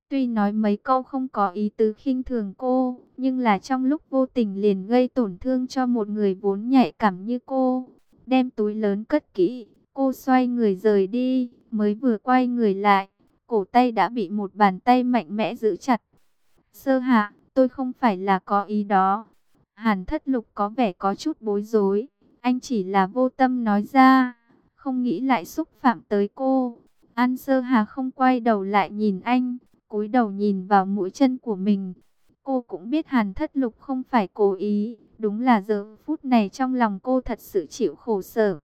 Tuy nói mấy câu không có ý tứ khinh thường cô, nhưng là trong lúc vô tình liền gây tổn thương cho một người vốn nhạy cảm như cô. Đem túi lớn cất kỹ, cô xoay người rời đi, mới vừa quay người lại, cổ tay đã bị một bàn tay mạnh mẽ giữ chặt. Sơ Hạ, tôi không phải là có ý đó. Hàn Thất Lục có vẻ có chút bối rối, anh chỉ là vô tâm nói ra, không nghĩ lại xúc phạm tới cô. An Sơ Hà không quay đầu lại nhìn anh, cúi đầu nhìn vào mũi chân của mình. Cô cũng biết Hàn Thất Lục không phải cố ý, đúng là giờ phút này trong lòng cô thật sự chịu khổ sở.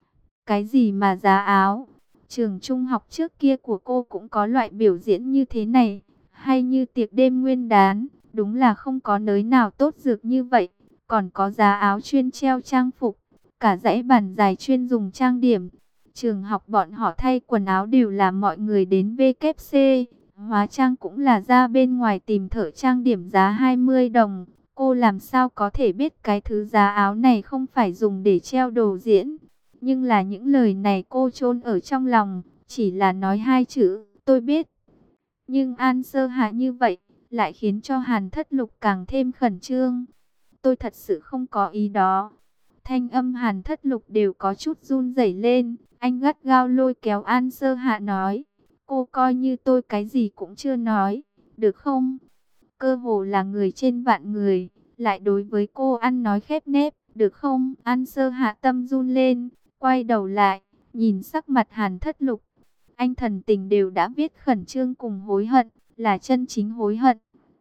Cái gì mà giá áo? Trường trung học trước kia của cô cũng có loại biểu diễn như thế này, hay như tiệc đêm nguyên đán, đúng là không có nơi nào tốt dược như vậy. Còn có giá áo chuyên treo trang phục, cả dãy bàn dài chuyên dùng trang điểm. Trường học bọn họ thay quần áo đều là mọi người đến WC, hóa trang cũng là ra bên ngoài tìm thợ trang điểm giá 20 đồng. Cô làm sao có thể biết cái thứ giá áo này không phải dùng để treo đồ diễn. Nhưng là những lời này cô chôn ở trong lòng, chỉ là nói hai chữ, tôi biết. Nhưng An Sơ Hạ như vậy, lại khiến cho Hàn Thất Lục càng thêm khẩn trương. Tôi thật sự không có ý đó. Thanh âm Hàn Thất Lục đều có chút run rẩy lên, anh gắt gao lôi kéo An Sơ Hạ nói, cô coi như tôi cái gì cũng chưa nói, được không? Cơ hồ là người trên vạn người, lại đối với cô ăn nói khép nép, được không? An Sơ Hạ tâm run lên, quay đầu lại, nhìn sắc mặt Hàn Thất Lục. Anh thần tình đều đã viết khẩn trương cùng hối hận, là chân chính hối hận.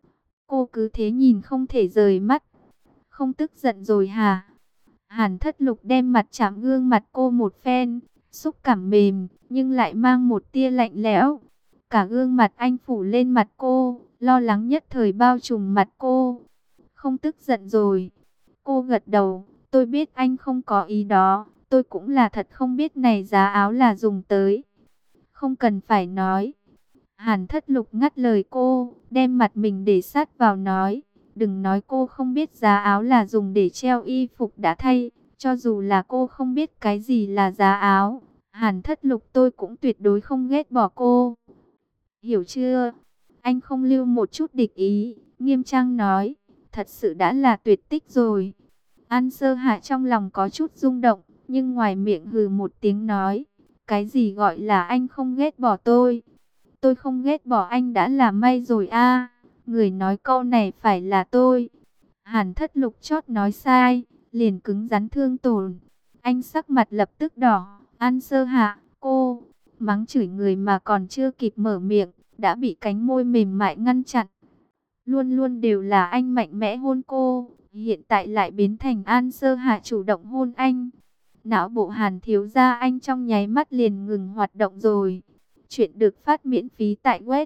Cô cứ thế nhìn không thể rời mắt. Không tức giận rồi hả? Hàn Thất Lục đem mặt chạm gương mặt cô một phen, xúc cảm mềm, nhưng lại mang một tia lạnh lẽo. Cả gương mặt anh phủ lên mặt cô, lo lắng nhất thời bao trùm mặt cô. Không tức giận rồi. Cô gật đầu, tôi biết anh không có ý đó, tôi cũng là thật không biết này giá áo là dùng tới. Không cần phải nói. Hàn Thất Lục ngắt lời cô, đem mặt mình để sát vào nói. Đừng nói cô không biết giá áo là dùng để treo y phục đã thay. Cho dù là cô không biết cái gì là giá áo, Hàn Thất Lục tôi cũng tuyệt đối không ghét bỏ cô. Hiểu chưa? Anh không lưu một chút địch ý, nghiêm trang nói. Thật sự đã là tuyệt tích rồi. An Sơ Hạ trong lòng có chút rung động, nhưng ngoài miệng hừ một tiếng nói. Cái gì gọi là anh không ghét bỏ tôi? Tôi không ghét bỏ anh đã là may rồi a. Người nói câu này phải là tôi. Hàn Thất Lục chót nói sai, liền cứng rắn thương tổn. Anh sắc mặt lập tức đỏ. An Sơ Hạ, cô mắng chửi người mà còn chưa kịp mở miệng, đã bị cánh môi mềm mại ngăn chặn. Luôn luôn đều là anh mạnh mẽ hôn cô, hiện tại lại biến thành An Sơ Hạ chủ động hôn anh. Não bộ Hàn thiếu gia anh trong nháy mắt liền ngừng hoạt động rồi. Chuyện được phát miễn phí tại web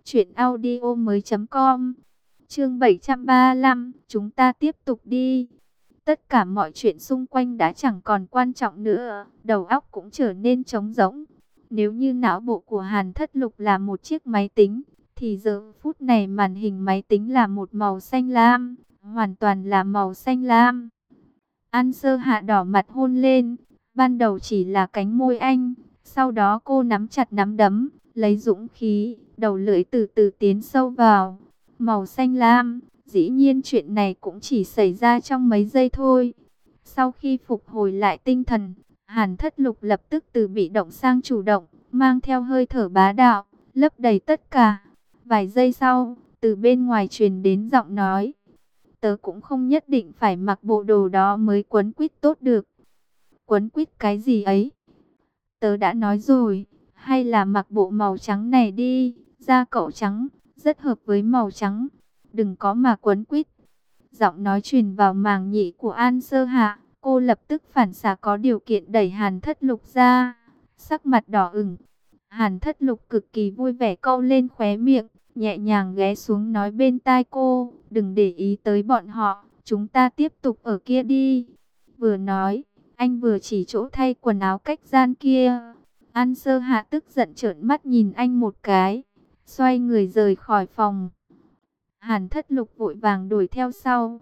truyệnaudiomoi.com. Chương 735, chúng ta tiếp tục đi. Tất cả mọi chuyện xung quanh đã chẳng còn quan trọng nữa, đầu óc cũng trở nên trống rỗng. Nếu như não bộ của Hàn Thất Lục là một chiếc máy tính, thì giờ phút này màn hình máy tính là một màu xanh lam, hoàn toàn là màu xanh lam. An Sơ Hạ đỏ mặt hôn lên, ban đầu chỉ là cánh môi anh, sau đó cô nắm chặt nắm đấm, lấy dũng khí, đầu lưỡi từ từ tiến sâu vào. Màu xanh lam, dĩ nhiên chuyện này cũng chỉ xảy ra trong mấy giây thôi. Sau khi phục hồi lại tinh thần, Hàn Thất Lục lập tức từ bị động sang chủ động, mang theo hơi thở bá đạo, lấp đầy tất cả. Vài giây sau, từ bên ngoài truyền đến giọng nói. Tớ cũng không nhất định phải mặc bộ đồ đó mới quấn quýt tốt được. Quấn quýt cái gì ấy? Tớ đã nói rồi, hay là mặc bộ màu trắng này đi, da cậu trắng, rất hợp với màu trắng. Đừng có mà quấn quýt. Giọng nói truyền vào màng nhĩ của An Sơ Hạ, cô lập tức phản xạ có điều kiện đẩy Hàn Thất Lục ra, sắc mặt đỏ ửng. Hàn Thất Lục cực kỳ vui vẻ câu lên khóe miệng, nhẹ nhàng ghé xuống nói bên tai cô, đừng để ý tới bọn họ, chúng ta tiếp tục ở kia đi. Vừa nói, anh vừa chỉ chỗ thay quần áo cách gian kia. An Sơ Hạ tức giận trợn mắt nhìn anh một cái, xoay người rời khỏi phòng. Hàn Thất Lục vội vàng đuổi theo sau.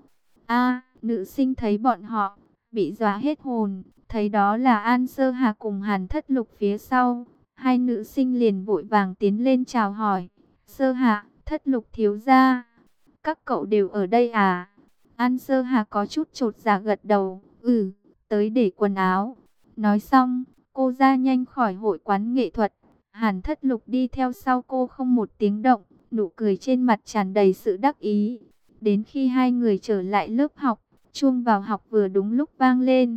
Nữ sinh thấy bọn họ, bị dọa hết hồn, thấy đó là An Sơ Hạ cùng Hàn Thất Lục phía sau. Hai nữ sinh liền vội vàng tiến lên chào hỏi. Sơ Hạ, Thất Lục thiếu gia, các cậu đều ở đây à? An Sơ Hạ có chút chột dạ gật đầu, tới để quần áo. Nói xong, cô ra nhanh khỏi hội quán nghệ thuật. Hàn Thất Lục đi theo sau cô không một tiếng động, nụ cười trên mặt tràn đầy sự đắc ý. Đến khi hai người trở lại lớp học, chuông vào học vừa đúng lúc vang lên.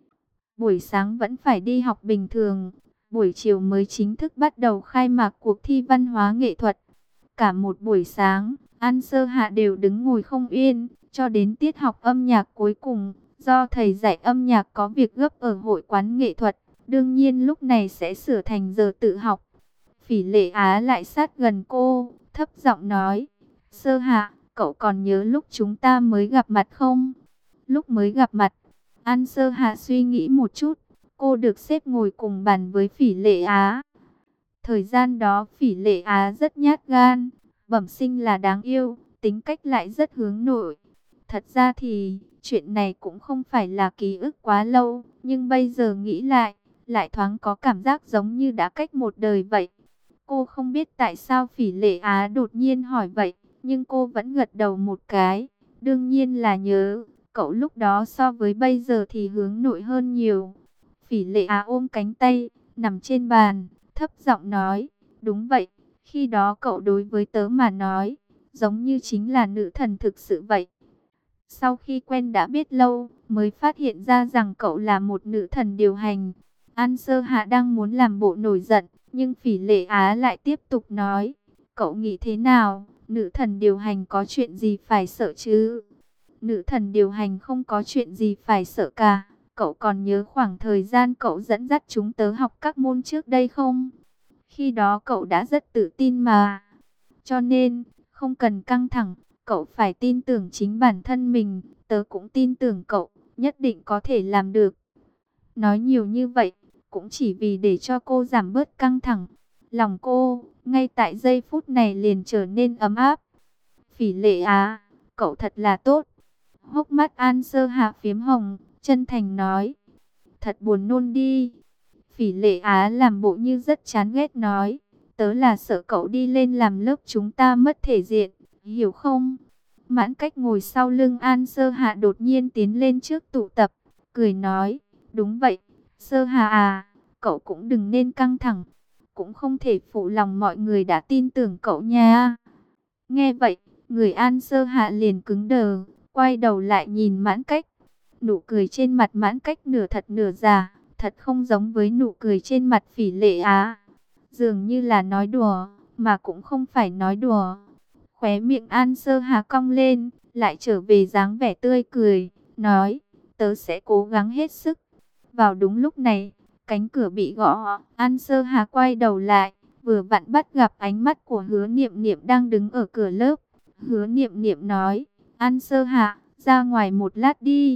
Buổi sáng vẫn phải đi học bình thường, buổi chiều mới chính thức bắt đầu khai mạc cuộc thi văn hóa nghệ thuật. Cả một buổi sáng, An Sơ Hạ đều đứng ngồi không yên, cho đến tiết học âm nhạc cuối cùng, do thầy dạy âm nhạc có việc gấp ở hội quán nghệ thuật, đương nhiên lúc này sẽ sửa thành giờ tự học. Phỉ Lệ Á lại sát gần cô, thấp giọng nói, Sơ Hạ, cậu còn nhớ lúc chúng ta mới gặp mặt không? Lúc mới gặp mặt, An Sơ Hạ suy nghĩ một chút, cô được xếp ngồi cùng bàn với Phỉ Lệ Á. Thời gian đó Phỉ Lệ Á rất nhát gan, bẩm sinh là đáng yêu, tính cách lại rất hướng nội. Thật ra thì, chuyện này cũng không phải là ký ức quá lâu, nhưng bây giờ nghĩ lại thoáng có cảm giác giống như đã cách một đời vậy. Cô không biết tại sao Phỉ Lệ Á đột nhiên hỏi vậy, nhưng cô vẫn gật đầu một cái. Đương nhiên là nhớ, cậu lúc đó so với bây giờ thì hướng nội hơn nhiều. Phỉ Lệ Á ôm cánh tay, nằm trên bàn, thấp giọng nói, đúng vậy, khi đó cậu đối với tớ mà nói, giống như chính là nữ thần thực sự vậy. Sau khi quen đã biết lâu, mới phát hiện ra rằng cậu là một nữ thần điều hành. An Sơ Hạ đang muốn làm bộ nổi giận, nhưng Phỉ Lệ Á lại tiếp tục nói, cậu nghĩ thế nào, nữ thần điều hành có chuyện gì phải sợ chứ? Nữ thần điều hành không có chuyện gì phải sợ cả. Cậu còn nhớ khoảng thời gian cậu dẫn dắt chúng tớ học các môn trước đây không? Khi đó cậu đã rất tự tin mà. Cho nên, không cần căng thẳng, cậu phải tin tưởng chính bản thân mình. Tớ cũng tin tưởng cậu, nhất định có thể làm được. Nói nhiều như vậy, cũng chỉ vì để cho cô giảm bớt căng thẳng. Lòng cô, ngay tại giây phút này liền trở nên ấm áp. Phỉ Lệ Á, cậu thật là tốt. Hốc mắt An Sơ Hạ phiếm hồng, chân thành nói. Thật buồn nôn đi. Phỉ Lệ Á làm bộ như rất chán ghét nói. Tớ là sợ cậu đi lên làm lớp chúng ta mất thể diện, hiểu không? Mãn Cách ngồi sau lưng An Sơ Hạ đột nhiên tiến lên trước tụ tập, cười nói. Đúng vậy, Sơ Hạ à, cậu cũng đừng nên căng thẳng. Cũng không thể phụ lòng mọi người đã tin tưởng cậu nha. Nghe vậy, người An Sơ Hạ liền cứng đờ, quay đầu lại nhìn Mãn Cách. Nụ cười trên mặt Mãn Cách nửa thật nửa giả, thật không giống với nụ cười trên mặt Phỉ Lệ Á. Dường như là nói đùa, mà cũng không phải nói đùa. Khóe miệng An Sơ Hạ cong lên, lại trở về dáng vẻ tươi cười, nói, tớ sẽ cố gắng hết sức. Vào đúng lúc này, cánh cửa bị gõ, An Sơ Hạ quay đầu lại, vừa vặn bắt gặp ánh mắt của Hứa Niệm Niệm đang đứng ở cửa lớp. Hứa Niệm Niệm nói, An Sơ Hạ, ra ngoài một lát đi.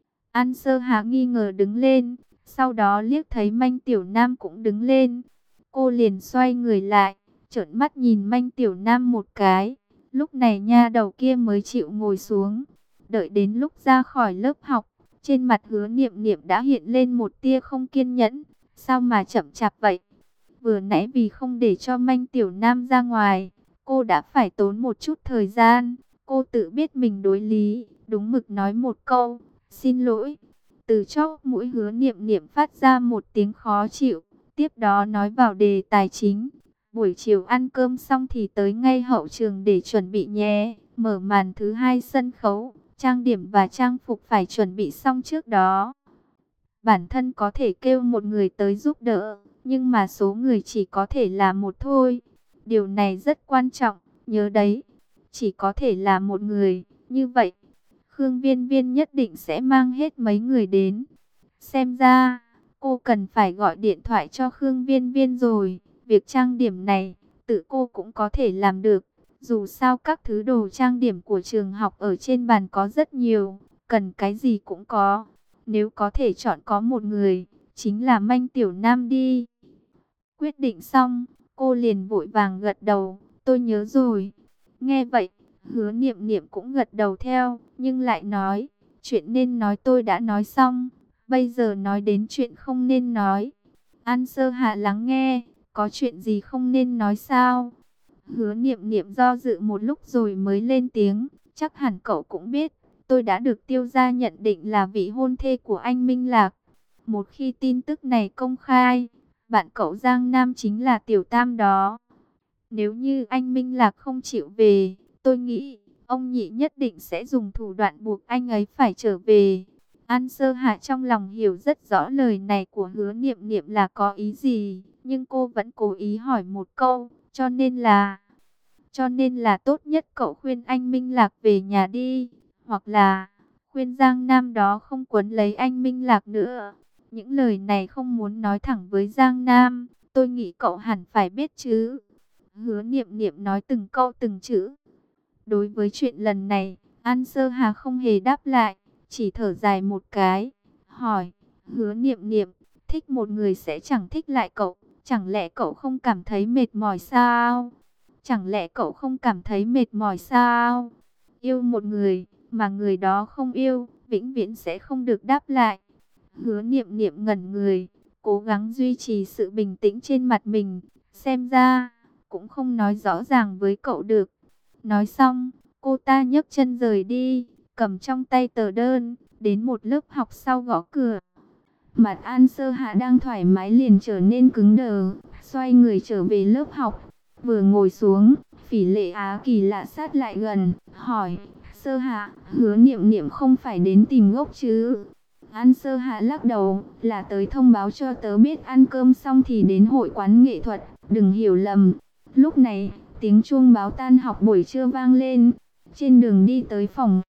An Sơ Hạ nghi ngờ đứng lên, sau đó liếc thấy Manh Tiểu Nam cũng đứng lên. Cô liền xoay người lại, trợn mắt nhìn Manh Tiểu Nam một cái. Lúc này nha đầu kia mới chịu ngồi xuống. Đợi đến lúc ra khỏi lớp học, trên mặt Hứa Niệm Niệm đã hiện lên một tia không kiên nhẫn. Sao mà chậm chạp vậy? Vừa nãy vì không để cho Manh Tiểu Nam ra ngoài, cô đã phải tốn một chút thời gian. Cô tự biết mình đối lý, đúng mực nói một câu, xin lỗi. Từ chóp mũi Hứa Niệm Niệm phát ra một tiếng khó chịu, tiếp đó nói vào đề tài chính. Buổi chiều ăn cơm xong thì tới ngay hậu trường để chuẩn bị nhé. Mở màn thứ hai sân khấu, trang điểm và trang phục phải chuẩn bị xong trước đó. Bản thân có thể kêu một người tới giúp đỡ, nhưng mà số người chỉ có thể là một thôi. Điều này rất quan trọng, nhớ đấy. Chỉ có thể là một người, như vậy Khương Viên Viên nhất định sẽ mang hết mấy người đến. Xem ra, cô cần phải gọi điện thoại cho Khương Viên Viên rồi. Việc trang điểm này, tự cô cũng có thể làm được. Dù sao các thứ đồ trang điểm của trường học ở trên bàn có rất nhiều, cần cái gì cũng có. Nếu có thể chọn có một người, chính là Manh Tiểu Nam đi. Quyết định xong, cô liền vội vàng gật đầu, tôi nhớ rồi. Nghe vậy, Hứa Niệm Niệm cũng gật đầu theo, nhưng lại nói, chuyện nên nói tôi đã nói xong, bây giờ nói đến chuyện không nên nói. An Sơ Hạ lắng nghe, có chuyện gì không nên nói sao? Hứa Niệm Niệm do dự một lúc rồi mới lên tiếng, chắc hẳn cậu cũng biết, tôi đã được Tiêu gia nhận định là vị hôn thê của anh Minh Lạc. Một khi tin tức này công khai, bạn cậu Giang Nam chính là Tiểu Tam đó. Nếu như anh Minh Lạc không chịu về, tôi nghĩ ông Nhị nhất định sẽ dùng thủ đoạn buộc anh ấy phải trở về. An Sơ Hạ trong lòng hiểu rất rõ lời này của Hứa Niệm Niệm là có ý gì, nhưng cô vẫn cố ý hỏi một câu, cho nên là tốt nhất cậu khuyên anh Minh Lạc về nhà đi, hoặc là khuyên Giang Nam đó không quấn lấy anh Minh Lạc nữa. Những lời này không muốn nói thẳng với Giang Nam, tôi nghĩ cậu hẳn phải biết chứ. Hứa Niệm Niệm nói từng câu từng chữ. Đối với chuyện lần này, An Sơ Hà không hề đáp lại, chỉ thở dài một cái, hỏi, Hứa Niệm Niệm, thích một người sẽ chẳng thích lại cậu, chẳng lẽ cậu không cảm thấy mệt mỏi sao? Chẳng lẽ cậu không cảm thấy mệt mỏi sao? Yêu một người, mà người đó không yêu, vĩnh viễn sẽ không được đáp lại. Hứa Niệm Niệm ngẩn người, cố gắng duy trì sự bình tĩnh trên mặt mình, xem ra cũng không nói rõ ràng với cậu được. Nói xong, cô ta nhấc chân rời đi, cầm trong tay tờ đơn, đến một lớp học sau gõ cửa. Mặt An Sơ Hạ đang thoải mái liền trở nên cứng đờ, xoay người trở về lớp học. Vừa ngồi xuống, Phỉ Lệ Á kỳ lạ sát lại gần, hỏi, Sơ Hạ, Hứa Niệm Niệm không phải đến tìm ngốc chứ? An Sơ Hạ lắc đầu, là tới thông báo cho tớ biết ăn cơm xong thì đến hội quán nghệ thuật, đừng hiểu lầm. Lúc này, tiếng chuông báo tan học buổi trưa vang lên, trên đường đi tới phòng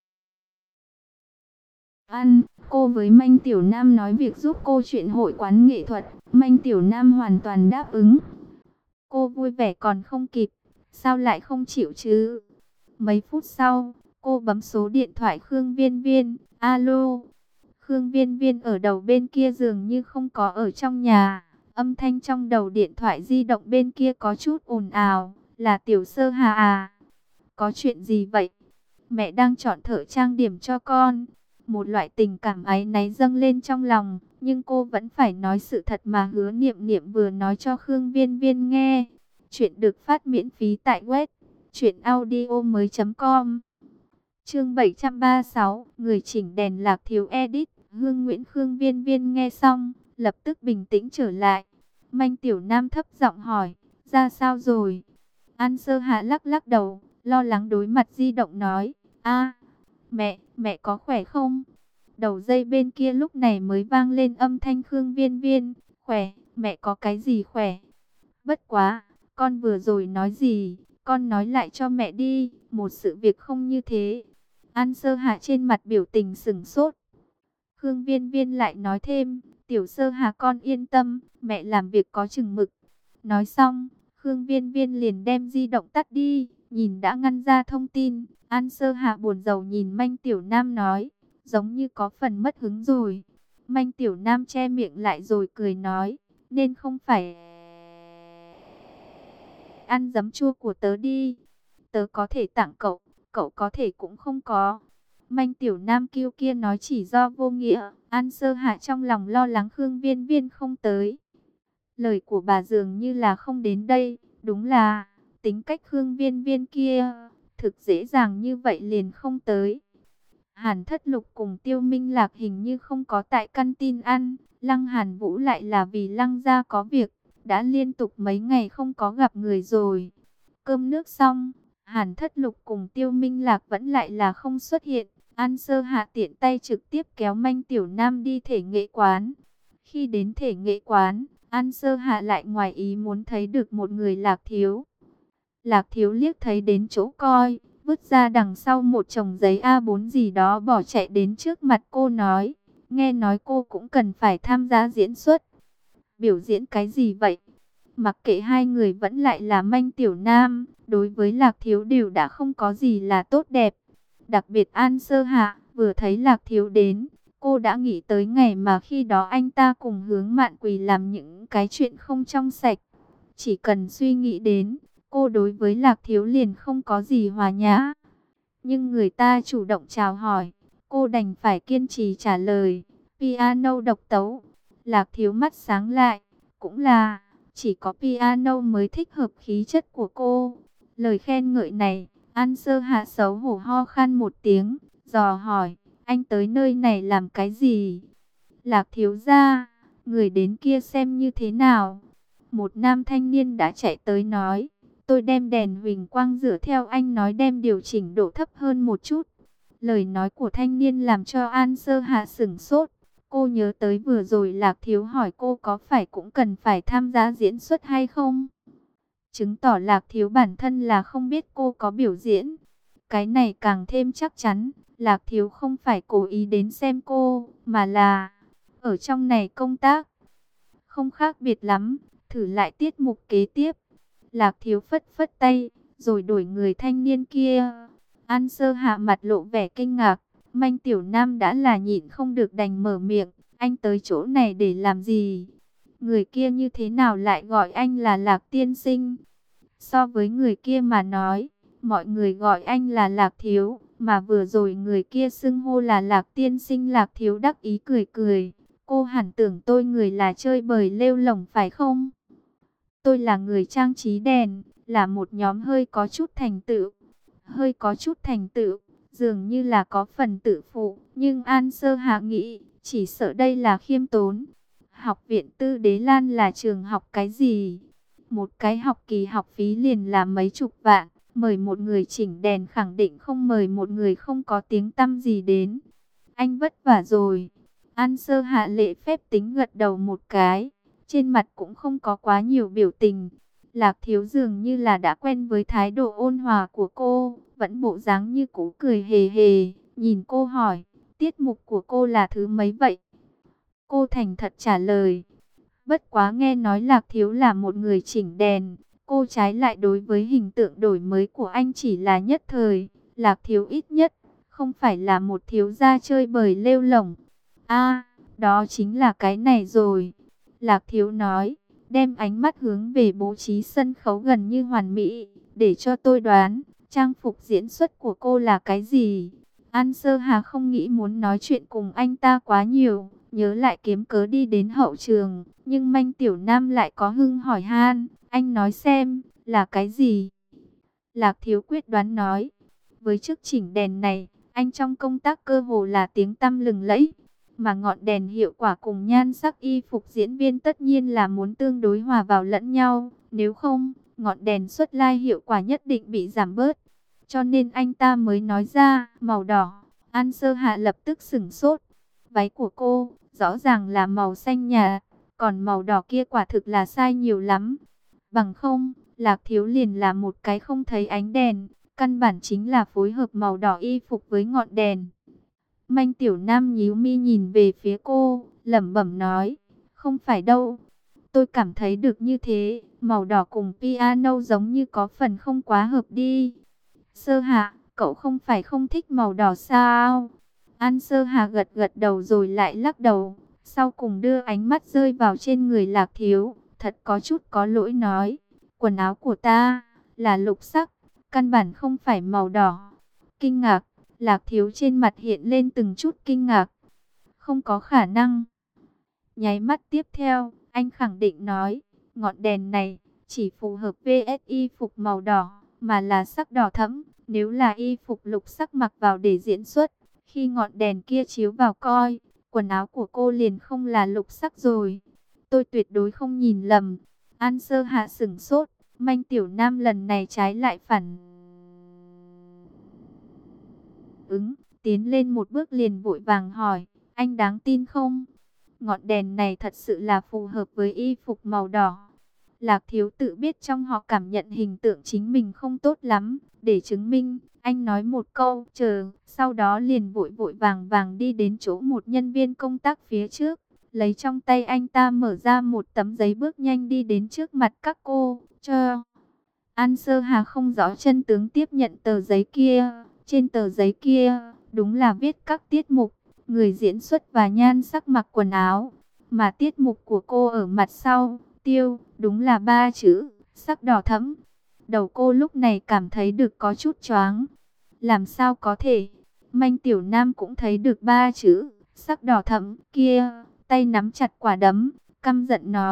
ăn, cô với Manh Tiểu Nam nói việc giúp cô chuyện hội quán nghệ thuật, Manh Tiểu Nam hoàn toàn đáp ứng. Cô vui vẻ còn không kịp, sao lại không chịu chứ? Mấy phút sau, cô bấm số điện thoại Khương Viên Viên, alo. Khương Viên Viên ở đầu bên kia dường như không có ở trong nhà, âm thanh trong đầu điện thoại di động bên kia có chút ồn ào, là Tiểu Sơ Hà à? Có chuyện gì vậy? Mẹ đang chọn thợ trang điểm cho con. Một loại tình cảm áy náy dâng lên trong lòng, nhưng cô vẫn phải nói sự thật mà Hứa Niệm Niệm vừa nói cho Khương Viên Viên nghe. Chuyện được phát miễn phí tại web truyệnaudiomoi.com. Chương 736, người chỉnh đèn Lạc Thiếu edit. Hương Nguyễn. Khương Viên Viên nghe xong, lập tức bình tĩnh trở lại. Manh Tiểu Nam thấp giọng hỏi, ra sao rồi? An Sơ Hạ lắc lắc đầu, lo lắng đối mặt di động nói, mẹ có khỏe không? Đầu dây bên kia lúc này mới vang lên âm thanh Khương Viên Viên, khỏe, mẹ có cái gì khỏe? Bất quá, con vừa rồi nói gì, con nói lại cho mẹ đi, một sự việc không như thế. An Sơ Hạ trên mặt biểu tình sửng sốt. Khương Viên Viên lại nói thêm, Tiểu Sơ Hà con yên tâm, mẹ làm việc có chừng mực. Nói xong, Khương Viên Viên liền đem di động tắt đi, nhìn đã ngăn ra thông tin. An Sơ Hà buồn rầu nhìn Manh Tiểu Nam nói, giống như có phần mất hứng rồi. Manh Tiểu Nam che miệng lại rồi cười nói, nên không phải ăn giấm chua của tớ đi. Tớ có thể tặng cậu, cậu có thể cũng không có. Manh Tiểu Nam kiêu kia nói chỉ do vô nghĩa. An Sơ Hạ trong lòng lo lắng Khương Viên Viên không tới. Lời của bà dường như là không đến đây. Đúng là tính cách Khương Viên Viên kia thực dễ dàng như vậy liền không tới. Hàn Thất Lục cùng Tiêu Minh Lạc hình như không có tại căn tin ăn. Lăng Hàn Vũ lại là vì Lăng gia có việc, đã liên tục mấy ngày không có gặp người rồi. Cơm nước xong, Hàn Thất Lục cùng Tiêu Minh Lạc vẫn lại là không xuất hiện. An Sơ Hạ tiện tay trực tiếp kéo Manh Tiểu Nam đi thể nghệ quán. Khi đến thể nghệ quán, An Sơ Hạ lại ngoài ý muốn thấy được một người Lạc Thiếu. Lạc Thiếu liếc thấy đến chỗ coi, vứt ra đằng sau một chồng giấy A4 gì đó bỏ chạy đến trước mặt cô nói, nghe nói cô cũng cần phải tham gia diễn xuất. Biểu diễn cái gì vậy? Mặc kệ hai người vẫn lại là Manh Tiểu Nam, đối với Lạc Thiếu đều đã không có gì là tốt đẹp. Đặc biệt An Sơ Hạ, vừa thấy Lạc Thiếu đến, cô đã nghĩ tới ngày mà khi đó anh ta cùng Hướng Mạn Quỳ làm những cái chuyện không trong sạch. Chỉ cần suy nghĩ đến, cô đối với Lạc Thiếu liền không có gì hòa nhã. Nhưng người ta chủ động chào hỏi, cô đành phải kiên trì trả lời, piano độc tấu. Lạc Thiếu mắt sáng lại, cũng là, chỉ có piano mới thích hợp khí chất của cô. Lời khen ngợi này, An Sơ Hạ xấu hổ ho khan một tiếng, dò hỏi, anh tới nơi này làm cái gì? Lạc thiếu gia, người đến kia xem như thế nào? Một nam thanh niên đã chạy tới nói, tôi đem đèn huỳnh quang dựa theo anh nói đem điều chỉnh độ thấp hơn một chút. Lời nói của thanh niên làm cho An Sơ Hạ sửng sốt. Cô nhớ tới vừa rồi Lạc Thiếu hỏi cô có phải cũng cần phải tham gia diễn xuất hay không? Chứng tỏ Lạc Thiếu bản thân là không biết cô có biểu diễn. Cái này càng thêm chắc chắn, Lạc Thiếu không phải cố ý đến xem cô, mà là ở trong này công tác. Không khác biệt lắm, thử lại tiết mục kế tiếp. Lạc Thiếu phất phất tay, rồi đổi người thanh niên kia. An Sơ Hạ mặt lộ vẻ kinh ngạc. Manh Tiểu Nam đã là nhịn không được đành mở miệng. Anh tới chỗ này để làm gì? Người kia như thế nào lại gọi anh là Lạc tiên sinh? So với người kia mà nói, mọi người gọi anh là Lạc Thiếu. Mà vừa rồi người kia xưng hô là Lạc tiên sinh. Lạc Thiếu đắc ý cười cười. Cô hẳn tưởng tôi người là chơi bời lêu lổng phải không? Tôi là người trang trí đèn, là một nhóm hơi có chút thành tựu. Hơi có chút thành tựu, dường như là có phần tự phụ. Nhưng An Sơ Hạ nghĩ, chỉ sợ đây là khiêm tốn. Học viện Tư Đế Lan là trường học cái gì? Một cái học kỳ học phí liền là mấy chục vạn. Mời một người chỉnh đèn khẳng định không mời một người không có tiếng tăm gì đến. Anh vất vả rồi. An Sơ Hạ lễ phép tính gật đầu một cái. Trên mặt cũng không có quá nhiều biểu tình. Lạc Thiếu dường như là đã quen với thái độ ôn hòa của cô. Vẫn bộ dáng như cũ cười hề hề. Nhìn cô hỏi, tiết mục của cô là thứ mấy vậy? Cô thành thật trả lời. Bất quá nghe nói Lạc Thiếu là một người chỉnh đèn. Cô trái lại đối với hình tượng đổi mới của anh chỉ là nhất thời. Lạc Thiếu ít nhất không phải là một thiếu gia chơi bời lêu lổng. À, đó chính là cái này rồi. Lạc Thiếu nói, đem ánh mắt hướng về bố trí sân khấu gần như hoàn mỹ. Để cho tôi đoán, trang phục diễn xuất của cô là cái gì? An Sơ Hà không nghĩ muốn nói chuyện cùng anh ta quá nhiều. Nhớ lại kiếm cớ đi đến hậu trường. Nhưng Manh Tiểu Nam lại có hưng hỏi han. Anh nói xem, là cái gì? Lạc Thiếu quyết đoán nói. Với chiếc chỉnh đèn này, anh trong công tác cơ hồ là tiếng tăm lừng lẫy. Mà ngọn đèn hiệu quả cùng nhan sắc y phục diễn viên tất nhiên là muốn tương đối hòa vào lẫn nhau. Nếu không, ngọn đèn xuất lai hiệu quả nhất định bị giảm bớt. Cho nên anh ta mới nói ra, màu đỏ. An Sơ Hạ lập tức sửng sốt. Váy của cô, rõ ràng là màu xanh nhạt. Còn màu đỏ kia quả thực là sai nhiều lắm. Bằng không, Lạc Thiếu liền là một cái không thấy ánh đèn. Căn bản chính là phối hợp màu đỏ y phục với ngọn đèn. Manh Tiểu Nam nhíu mi nhìn về phía cô, lẩm bẩm nói, không phải đâu. Tôi cảm thấy được như thế, màu đỏ cùng piano giống như có phần không quá hợp đi. Sơ Hạ, cậu không phải không thích màu đỏ sao? An Sơ Hạ gật gật đầu rồi lại lắc đầu. Sau cùng đưa ánh mắt rơi vào trên người Lạc Thiếu, thật có chút có lỗi nói, quần áo của ta là lục sắc, căn bản không phải màu đỏ. Kinh ngạc, Lạc Thiếu trên mặt hiện lên từng chút kinh ngạc. Không có khả năng. Nháy mắt tiếp theo, anh khẳng định nói, ngọn đèn này chỉ phù hợp với y phục màu đỏ, mà là sắc đỏ thẫm. Nếu là y phục lục sắc mặc vào để diễn xuất, khi ngọn đèn kia chiếu vào coi, quần áo của cô liền không là lục sắc rồi. Tôi tuyệt đối không nhìn lầm. An Sơ Hạ sửng sốt, Manh Tiểu Nam lần này trái lại phản ứng, tiến lên một bước liền vội vàng hỏi, anh đáng tin không? Ngọn đèn này thật sự là phù hợp với y phục màu đỏ. Lạc Thiếu tự biết trong họ cảm nhận hình tượng chính mình không tốt lắm. Để chứng minh, anh nói một câu, chờ, sau đó liền vội vội vàng vàng đi đến chỗ một nhân viên công tác phía trước. Lấy trong tay anh ta mở ra một tấm giấy bước nhanh đi đến trước mặt các cô, cho. An Sơ Hà không rõ chân tướng tiếp nhận tờ giấy kia. Trên tờ giấy kia, đúng là viết các tiết mục, người diễn xuất và nhan sắc mặc quần áo. Mà tiết mục của cô ở mặt sau, tiêu, đúng là 3 chữ, sắc đỏ thẫm. Đầu cô lúc này cảm thấy được có chút choáng. Làm sao có thể? Manh Tiểu Nam cũng thấy được 3 chữ, sắc đỏ thẫm kia, tay nắm chặt quả đấm, căm giận nói,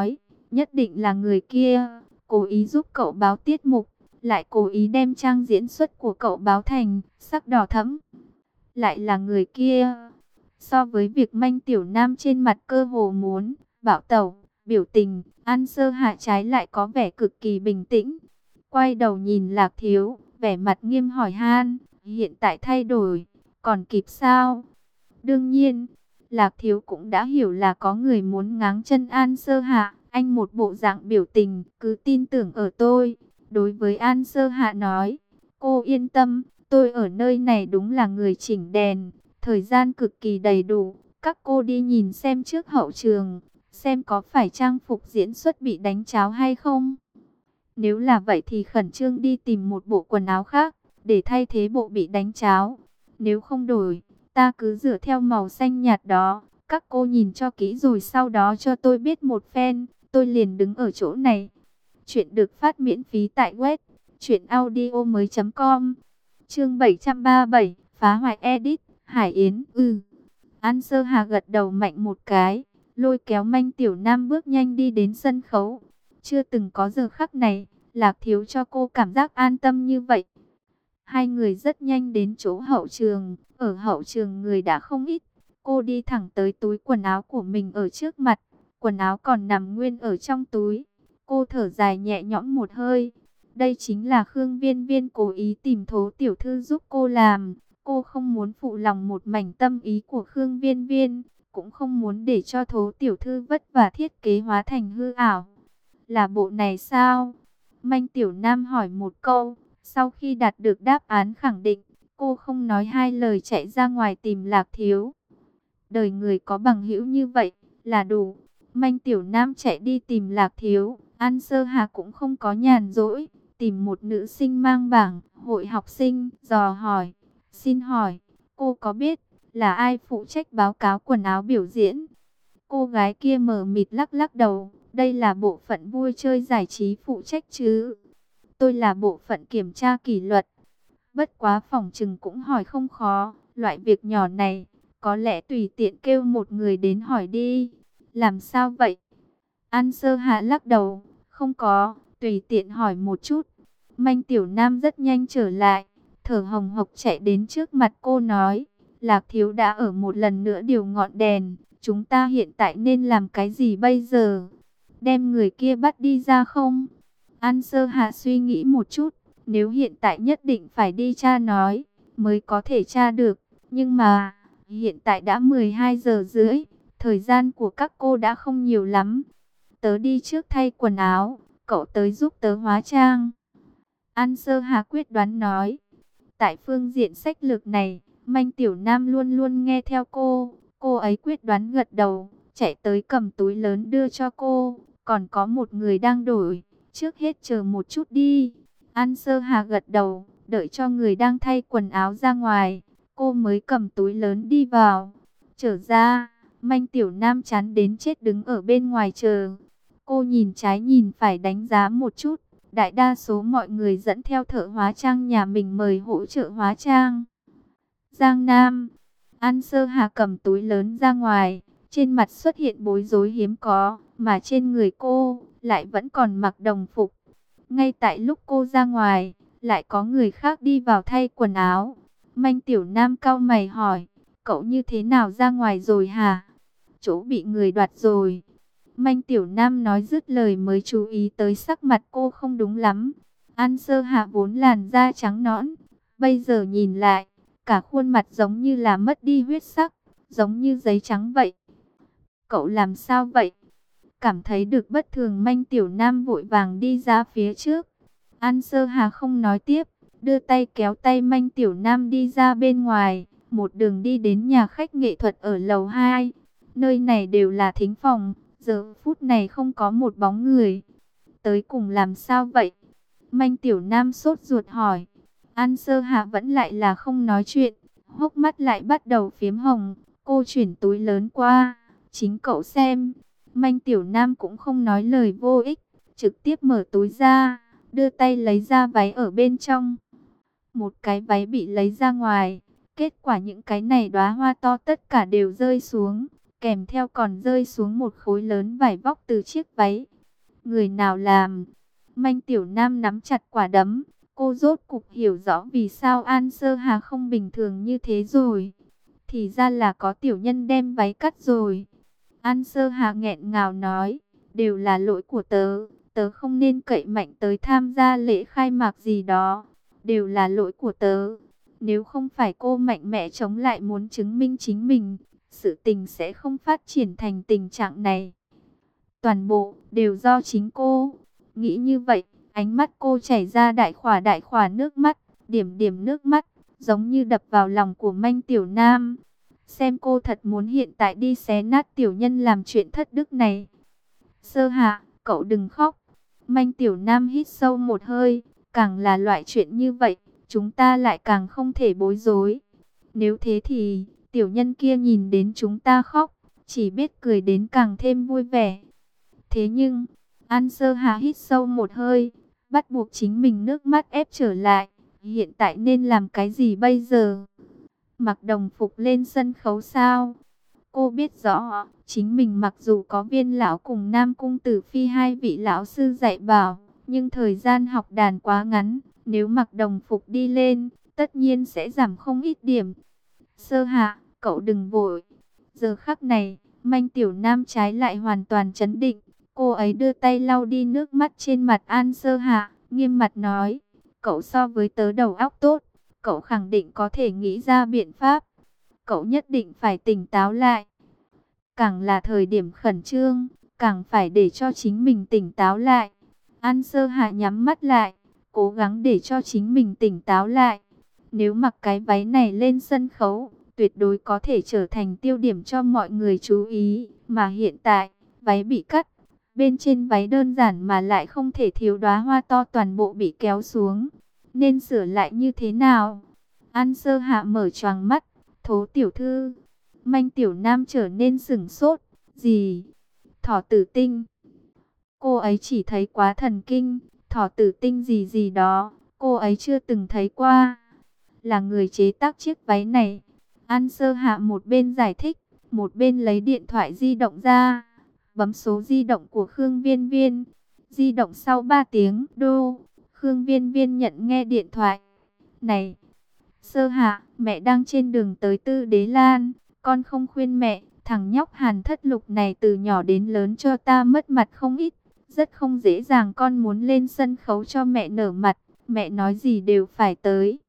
nhất định là người kia, cố ý giúp cậu báo tiết mục, lại cố ý đem trang diễn xuất của cậu báo thành sắc đỏ thẫm. Lại là người kia. So với việc Manh Tiểu Nam trên mặt cơ hồ muốn bạo tẩu, biểu tình An Sơ Hạ trái lại có vẻ cực kỳ bình tĩnh. Quay đầu nhìn Lạc Thiếu, vẻ mặt nghiêm hỏi han, hiện tại thay đổi, còn kịp sao? Đương nhiên, Lạc Thiếu cũng đã hiểu là có người muốn ngáng chân An Sơ Hạ. Anh một bộ dạng biểu tình, cứ tin tưởng ở tôi. Đối với An Sơ Hạ nói, cô yên tâm, tôi ở nơi này đúng là người chỉnh đèn. Thời gian cực kỳ đầy đủ, các cô đi nhìn xem trước hậu trường, xem có phải trang phục diễn xuất bị đánh tráo hay không. Nếu là vậy thì khẩn trương đi tìm một bộ quần áo khác, để thay thế bộ bị đánh tráo. Nếu không đổi, ta cứ dựa theo màu xanh nhạt đó, các cô nhìn cho kỹ rồi sau đó cho tôi biết một phen, tôi liền đứng ở chỗ này. Chuyện được phát miễn phí tại web truyệnaudiomoi.com. Chương 737, phá hoại edit. Hải Yến, An Sơ Hà gật đầu mạnh một cái, lôi kéo Manh Tiểu Nam bước nhanh đi đến sân khấu. Chưa từng có giờ khắc này, Lạc Thiếu cho cô cảm giác an tâm như vậy. Hai người rất nhanh đến chỗ hậu trường, ở hậu trường người đã không ít. Cô đi thẳng tới túi quần áo của mình ở trước mặt, quần áo còn nằm nguyên ở trong túi. Cô thở dài nhẹ nhõm một hơi. Đây chính là Khương Viên Viên cố ý tìm Thố tiểu thư giúp cô làm. Cô không muốn phụ lòng một mảnh tâm ý của Khương Viên Viên, cũng không muốn để cho Thố tiểu thư vất vả thiết kế hóa thành hư ảo. Là bộ này sao? Manh Tiểu Nam hỏi một câu, sau khi đạt được đáp án khẳng định, cô không nói hai lời chạy ra ngoài tìm Lạc Thiếu. Đời người có bằng hữu như vậy là đủ. Manh Tiểu Nam chạy đi tìm Lạc Thiếu, An Sơ Hà cũng không có nhàn rỗi, tìm một nữ sinh mang bảng hội học sinh, dò hỏi. Xin hỏi, cô có biết là ai phụ trách báo cáo quần áo biểu diễn? Cô gái kia mờ mịt lắc lắc đầu, đây là bộ phận vui chơi giải trí phụ trách chứ. Tôi là bộ phận kiểm tra kỷ luật. Bất quá phỏng chừng cũng hỏi không khó, loại việc nhỏ này, có lẽ tùy tiện kêu một người đến hỏi đi. Làm sao vậy? An Sơ Hạ lắc đầu, không có, tùy tiện hỏi một chút. Manh Tiểu Nam rất nhanh trở lại, thở hồng hộc chạy đến trước mặt cô nói, Lạc Thiếu đã ở một lần nữa điều ngọn đèn, chúng ta hiện tại nên làm cái gì bây giờ? Đem người kia bắt đi ra không? An Sơ Hạ suy nghĩ một chút, nếu hiện tại nhất định phải đi tra nói, mới có thể tra được, nhưng mà, hiện tại đã 12 giờ rưỡi, thời gian của các cô đã không nhiều lắm. Tớ đi trước thay quần áo, cậu tới giúp tớ hóa trang. An Sơ Hà quyết đoán nói. Tại phương diện sách lược này, Manh Tiểu Nam luôn luôn nghe theo cô. Cô ấy quyết đoán gật đầu, chạy tới cầm túi lớn đưa cho cô. Còn có một người đang đổi, trước hết chờ một chút đi. An Sơ Hà gật đầu, đợi cho người đang thay quần áo ra ngoài. Cô mới cầm túi lớn đi vào. Trở ra, Manh Tiểu Nam chán đến chết đứng ở bên ngoài chờ. Cô nhìn trái nhìn phải đánh giá một chút. Đại đa số mọi người dẫn theo thợ hóa trang nhà mình mời hỗ trợ hóa trang. Giang Nam, An Sơ Hà cầm túi lớn ra ngoài, trên mặt xuất hiện bối rối hiếm có, mà trên người cô lại vẫn còn mặc đồng phục. Ngay tại lúc cô ra ngoài, lại có người khác đi vào thay quần áo. Manh Tiểu Nam cau mày hỏi, cậu như thế nào ra ngoài rồi hả? Chỗ bị người đoạt rồi. Manh Tiểu Nam nói dứt lời mới chú ý tới sắc mặt cô không đúng lắm. An Sơ Hạ vốn làn da trắng nõn, bây giờ nhìn lại, cả khuôn mặt giống như là mất đi huyết sắc, giống như giấy trắng vậy. Cậu làm sao vậy? Cảm thấy được bất thường, Manh Tiểu Nam vội vàng đi ra phía trước. An Sơ Hà không nói tiếp, đưa tay kéo tay Manh Tiểu Nam đi ra bên ngoài, một đường đi đến nhà khách nghệ thuật ở lầu 2. Nơi này đều là thính phòng, giờ phút này không có một bóng người. Tới cùng làm sao vậy? Manh Tiểu Nam sốt ruột hỏi. An Sơ Hạ vẫn lại là không nói chuyện, hốc mắt lại bắt đầu phiếm hồng. Cô chuyển túi lớn qua, chính cậu xem. Manh Tiểu Nam cũng không nói lời vô ích, trực tiếp mở túi ra, đưa tay lấy ra váy ở bên trong. Một cái váy bị lấy ra ngoài, kết quả những cái này đóa hoa to tất cả đều rơi xuống, kèm theo còn rơi xuống một khối lớn vải vóc từ chiếc váy. Người nào làm? Manh Tiểu Nam nắm chặt quả đấm. Cô rốt cục hiểu rõ vì sao An Sơ Hà không bình thường như thế rồi. Thì ra là có tiểu nhân đem váy cắt rồi. An Sơ Hà nghẹn ngào nói, đều là lỗi của tớ. Tớ không nên cậy mạnh tới tham gia lễ khai mạc gì đó. Đều là lỗi của tớ. Nếu không phải cô mạnh mẽ chống lại muốn chứng minh chính mình, sự tình sẽ không phát triển thành tình trạng này. Toàn bộ đều do chính cô. Nghĩ như vậy, ánh mắt cô chảy ra đại khỏa nước mắt, điểm điểm nước mắt, giống như đập vào lòng của Manh Tiểu Nam. Xem cô thật muốn hiện tại đi xé nát tiểu nhân làm chuyện thất đức này. Sơ Hạ, cậu đừng khóc. Manh Tiểu Nam hít sâu một hơi, càng là loại chuyện như vậy, chúng ta lại càng không thể bối rối. Nếu thế thì, tiểu nhân kia nhìn đến chúng ta khóc, chỉ biết cười đến càng thêm vui vẻ. Thế nhưng, An Sơ Hà hít sâu một hơi, bắt buộc chính mình nước mắt ép trở lại. Hiện tại nên làm cái gì bây giờ? Mặc đồng phục lên sân khấu sao? Cô biết rõ, chính mình mặc dù có Viên lão cùng Nam cung Tử Phi hai vị lão sư dạy bảo, nhưng thời gian học đàn quá ngắn, nếu mặc đồng phục đi lên, tất nhiên sẽ giảm không ít điểm. Sơ Hạ, cậu đừng vội. Giờ khắc này, Manh Tiểu Nam trái lại hoàn toàn trấn định. Cô ấy đưa tay lau đi nước mắt trên mặt An Sơ Hạ, nghiêm mặt nói, cậu so với tớ đầu óc tốt, cậu khẳng định có thể nghĩ ra biện pháp. Cậu nhất định phải tỉnh táo lại. Càng là thời điểm khẩn trương, càng phải để cho chính mình tỉnh táo lại. An Sơ Hạ nhắm mắt lại, cố gắng để cho chính mình tỉnh táo lại. Nếu mặc cái váy này lên sân khấu, tuyệt đối có thể trở thành tiêu điểm cho mọi người chú ý. Mà hiện tại, váy bị cắt. Bên trên váy đơn giản mà lại không thể thiếu đóa hoa to toàn bộ bị kéo xuống. Nên sửa lại như thế nào? An Sơ Hạ mở choàng mắt. Thố tiểu thư. Manh Tiểu Nam trở nên sửng sốt. Gì? Thỏ tử tinh. Cô ấy chỉ thấy quá thần kinh. Thỏ tử tinh gì gì đó, cô ấy chưa từng thấy qua. Là người chế tác chiếc váy này. An Sơ Hạ một bên giải thích, một bên lấy điện thoại di động ra. Bấm số di động của Khương Viên Viên. Di động sau 3 tiếng, đô. Khương Viên Viên nhận nghe điện thoại. Này, Sơ Hạ, mẹ đang trên đường tới Tư Đế Lan. Con không khuyên mẹ, thằng nhóc Hàn Thất Lục này từ nhỏ đến lớn cho ta mất mặt không ít. Rất không dễ dàng, con muốn lên sân khấu cho mẹ nở mặt. Mẹ nói gì đều phải tới.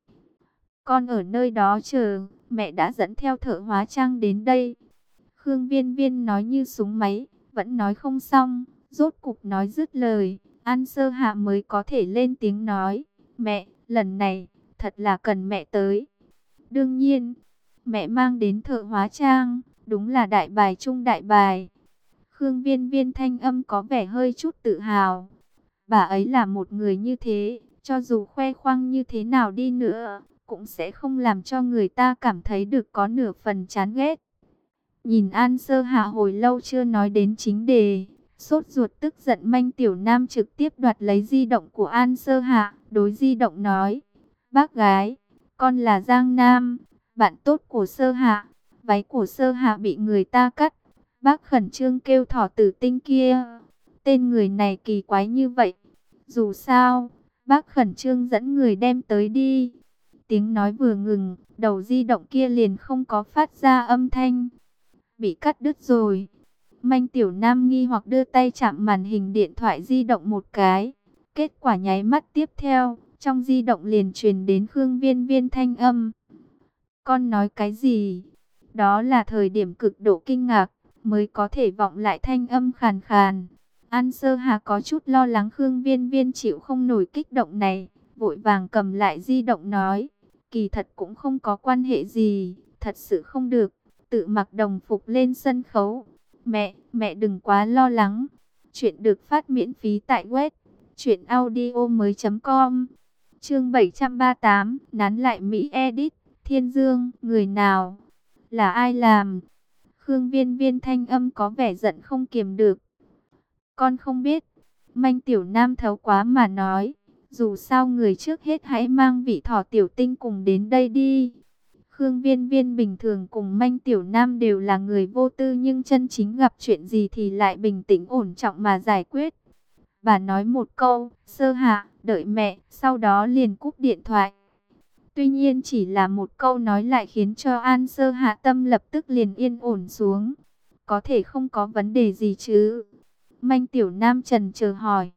Con ở nơi đó chờ, mẹ đã dẫn theo thợ hóa trang đến đây. Khương Viên Viên nói như súng máy, vẫn nói không xong. Rốt cục nói dứt lời, An Sơ Hạ mới có thể lên tiếng nói. Mẹ, lần này, thật là cần mẹ tới. Đương nhiên, mẹ mang đến thợ hóa trang, đúng là đại bài trung đại bài. Khương Viên Viên thanh âm có vẻ hơi chút tự hào. Bà ấy là một người như thế, cho dù khoe khoang như thế nào đi nữa, cũng sẽ không làm cho người ta cảm thấy được có nửa phần chán ghét. Nhìn An Sơ Hạ hồi lâu chưa nói đến chính đề, sốt ruột tức giận Manh Tiểu Nam trực tiếp đoạt lấy di động của An Sơ Hạ, đối di động nói, bác gái, con là Giang Nam, bạn tốt của Sơ Hạ, váy của Sơ Hạ bị người ta cắt, bác khẩn trương kêu thỏ tử tinh kia, tên người này kỳ quái như vậy, dù sao, bác khẩn trương dẫn người đem tới đi. Tiếng nói vừa ngừng, đầu di động kia liền không có phát ra âm thanh. Bị cắt đứt rồi. Manh Tiểu Nam nghi hoặc đưa tay chạm màn hình điện thoại di động một cái. Kết quả nháy mắt tiếp theo, trong di động liền truyền đến Khương Viên Viên thanh âm. Con nói cái gì? Đó là thời điểm cực độ kinh ngạc, mới có thể vọng lại thanh âm khàn khàn. An Sơ Hà có chút lo lắng Khương Viên Viên chịu không nổi kích động này, vội vàng cầm lại di động nói. Kỳ thật cũng không có quan hệ gì, thật sự không được, tự mặc đồng phục lên sân khấu. Mẹ đừng quá lo lắng. Chuyện được phát miễn phí tại web truyệnaudiomoi.com. Chương 738, nán lại Mỹ edit, Thiên Dương, người nào? Là ai làm? Khương Viên Viên thanh âm có vẻ giận không kiềm được. Con không biết. Manh Tiểu Nam thấu quá mà nói. Dù sao người trước hết hãy mang vị thỏ tiểu tinh cùng đến đây đi. Khương Viên Viên bình thường cùng Manh Tiểu Nam đều là người vô tư, nhưng chân chính gặp chuyện gì thì lại bình tĩnh ổn trọng mà giải quyết. Bà nói một câu, Sơ Hạ, đợi mẹ, sau đó liền cúp điện thoại. Tuy nhiên chỉ là một câu nói lại khiến cho An Sơ Hạ tâm lập tức liền yên ổn xuống. Có thể không có vấn đề gì chứ? Manh Tiểu Nam trần chờ hỏi.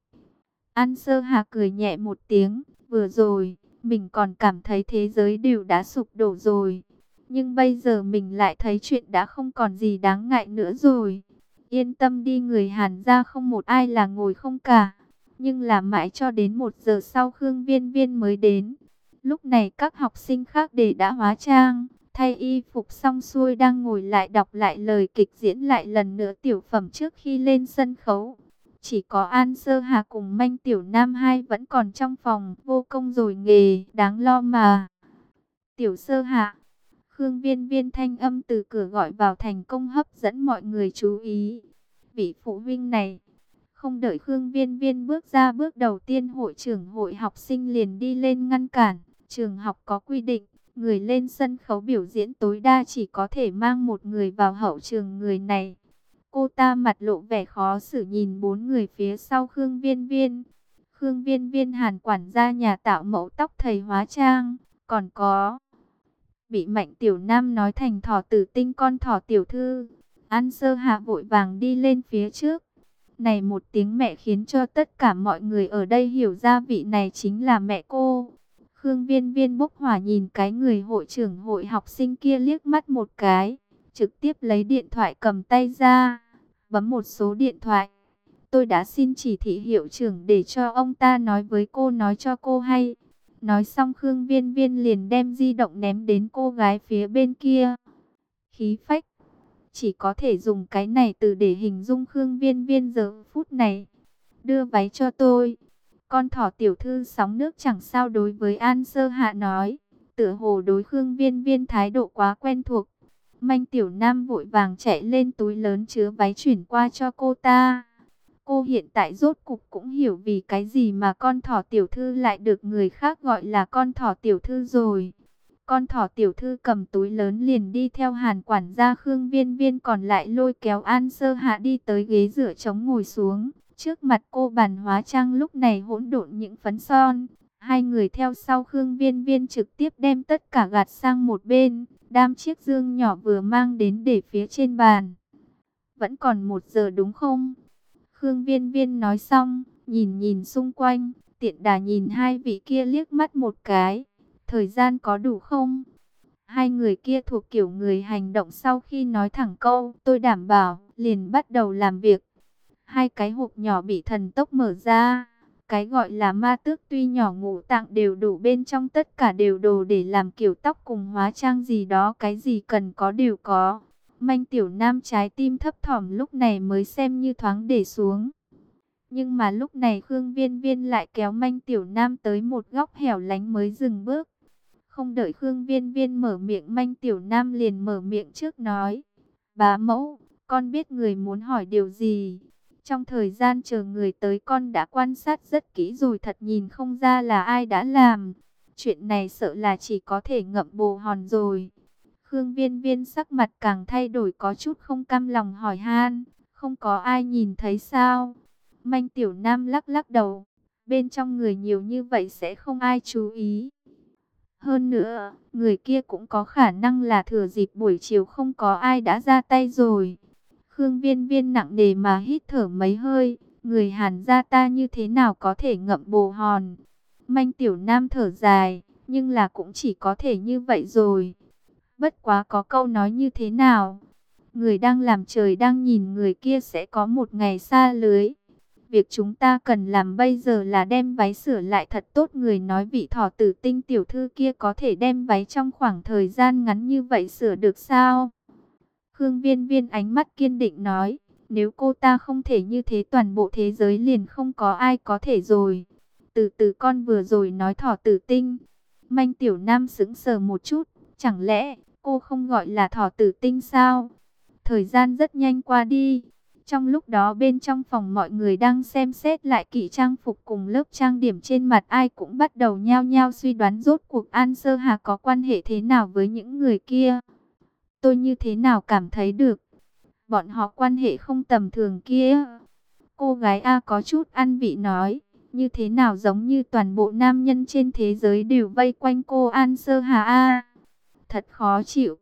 An Sơ Hạ cười nhẹ một tiếng, vừa rồi, mình còn cảm thấy thế giới đều đã sụp đổ rồi. Nhưng bây giờ mình lại thấy chuyện đã không còn gì đáng ngại nữa rồi. Yên tâm đi, người Hàn gia không một ai là ngồi không cả. Nhưng là mãi cho đến 1 giờ sau Khương Viên Viên mới đến. Lúc này các học sinh khác đều đã hóa trang, thay y phục xong xuôi đang ngồi lại đọc lại lời kịch diễn lại lần nữa tiểu phẩm trước khi lên sân khấu. Chỉ có An Sơ Hà cùng Manh Tiểu Nam hai vẫn còn trong phòng, vô công rồi nghề, đáng lo mà. Tiểu Sơ Hạ, Khương Viên Viên thanh âm từ cửa gọi vào thành công hấp dẫn mọi người chú ý. Vị phụ huynh này, không đợi Khương Viên Viên bước ra bước đầu tiên, hội trưởng hội học sinh liền đi lên ngăn cản. Trường học có quy định, người lên sân khấu biểu diễn tối đa chỉ có thể mang một người vào hậu trường. Người này, cô ta mặt lộ vẻ khó xử nhìn 4 người phía sau Khương Viên Viên. Khương Viên Viên, Hàn quản gia nhà tạo mẫu tóc thầy hóa trang, còn có bị Mạnh Tiểu Nam nói thành thỏ tử tinh con thỏ tiểu thư. An Sơ Hạ vội vàng đi lên phía trước. Này một tiếng mẹ khiến cho tất cả mọi người ở đây hiểu ra vị này chính là mẹ cô. Khương Viên Viên bốc hỏa nhìn cái người hội trưởng hội học sinh kia liếc mắt một cái, trực tiếp lấy điện thoại cầm tay ra, bấm một số điện thoại. Tôi đã xin chỉ thị hiệu trưởng để cho ông ta nói với cô, nói cho cô hay. Nói xong Khương Viên Viên liền đem di động ném đến cô gái phía bên kia. Khí phách, chỉ có thể dùng cái này từ để hình dung Khương Viên Viên giờ phút này. Đưa váy cho tôi. Con thỏ tiểu thư sóng nước chẳng sao đối với An Sơ Hạ nói. Tựa hồ đối Khương Viên Viên thái độ quá quen thuộc. Manh Tiểu Nam vội vàng chạy lên túi lớn chứa váy chuyển qua cho cô ta. Cô hiện tại rốt cục cũng hiểu vì cái gì mà con thỏ tiểu thư lại được người khác gọi là con thỏ tiểu thư rồi. Con thỏ tiểu thư cầm túi lớn liền đi theo Hàn quản gia. Khương Viên Viên còn lại lôi kéo An Sơ Hạ đi tới ghế dựa trống ngồi xuống. Trước mặt cô bàn hóa trang lúc này hỗn độn những phấn son. Hai người theo sau Khương Viên Viên trực tiếp đem tất cả gạt sang một bên, đam chiếc dương nhỏ vừa mang đến để phía trên bàn. Vẫn còn 1 giờ đúng không? Khương Viên Viên nói xong, nhìn nhìn xung quanh, tiện đà nhìn hai vị kia liếc mắt một cái. Thời gian có đủ không? Hai người kia thuộc kiểu người hành động, sau khi nói thẳng câu tôi đảm bảo, liền bắt đầu làm việc. Hai cái hộp nhỏ bị thần tốc mở ra. Cái gọi là ma tước tuy nhỏ, ngũ tạng đều đủ, bên trong tất cả đều đồ để làm kiểu tóc cùng hóa trang gì đó, cái gì cần có đều có. Manh Tiểu Nam trái tim thấp thỏm lúc này mới xem như thoáng để xuống. Nhưng mà lúc này Khương Viên Viên lại kéo Manh Tiểu Nam tới một góc hẻo lánh mới dừng bước. Không đợi Khương Viên Viên mở miệng, Manh Tiểu Nam liền mở miệng trước nói. Bá mẫu, con biết người muốn hỏi điều gì. Trong thời gian chờ người tới con đã quan sát rất kỹ rồi, thật nhìn không ra là ai đã làm. Chuyện này sợ là chỉ có thể ngậm bồ hòn rồi. Khương Viên Viên sắc mặt càng thay đổi, có chút không cam lòng hỏi han. Không có ai nhìn thấy sao? Manh Tiểu Nam lắc lắc đầu. Bên trong người nhiều như vậy sẽ không ai chú ý. Hơn nữa, người kia cũng có khả năng là thừa dịp buổi chiều không có ai đã ra tay rồi. Khương Viên Viên nặng nề mà hít thở mấy hơi. Người Hàn gia ta như thế nào có thể ngậm bồ hòn? Manh Tiểu Nam thở dài, nhưng là cũng chỉ có thể như vậy rồi. Bất quá có câu nói như thế nào? Người đang làm trời đang nhìn, người kia sẽ có một ngày sa lưới. Việc chúng ta cần làm bây giờ là đem váy sửa lại thật tốt. Người nói vị thỏ tử tinh tiểu thư kia có thể đem váy trong khoảng thời gian ngắn như vậy sửa được sao? Khương Viên Viên ánh mắt kiên định nói, nếu cô ta không thể như thế, toàn bộ thế giới liền không có ai có thể rồi. Từ từ, con vừa rồi nói thỏ tử tinh. Manh Tiểu Nam sững sờ một chút, chẳng lẽ cô không gọi là thỏ tử tinh sao? Thời gian rất nhanh qua đi. Trong lúc đó bên trong phòng mọi người đang xem xét lại kỹ trang phục cùng lớp trang điểm trên mặt, ai cũng bắt đầu nhao nhao suy đoán rốt cuộc An Sơ Hà có quan hệ thế nào với những người kia. Tôi như thế nào cảm thấy được bọn họ quan hệ không tầm thường kia. Cô gái A có chút ăn vị nói, như thế nào giống như toàn bộ nam nhân trên thế giới đều vây quanh cô An Sơ Hà A. Thật khó chịu.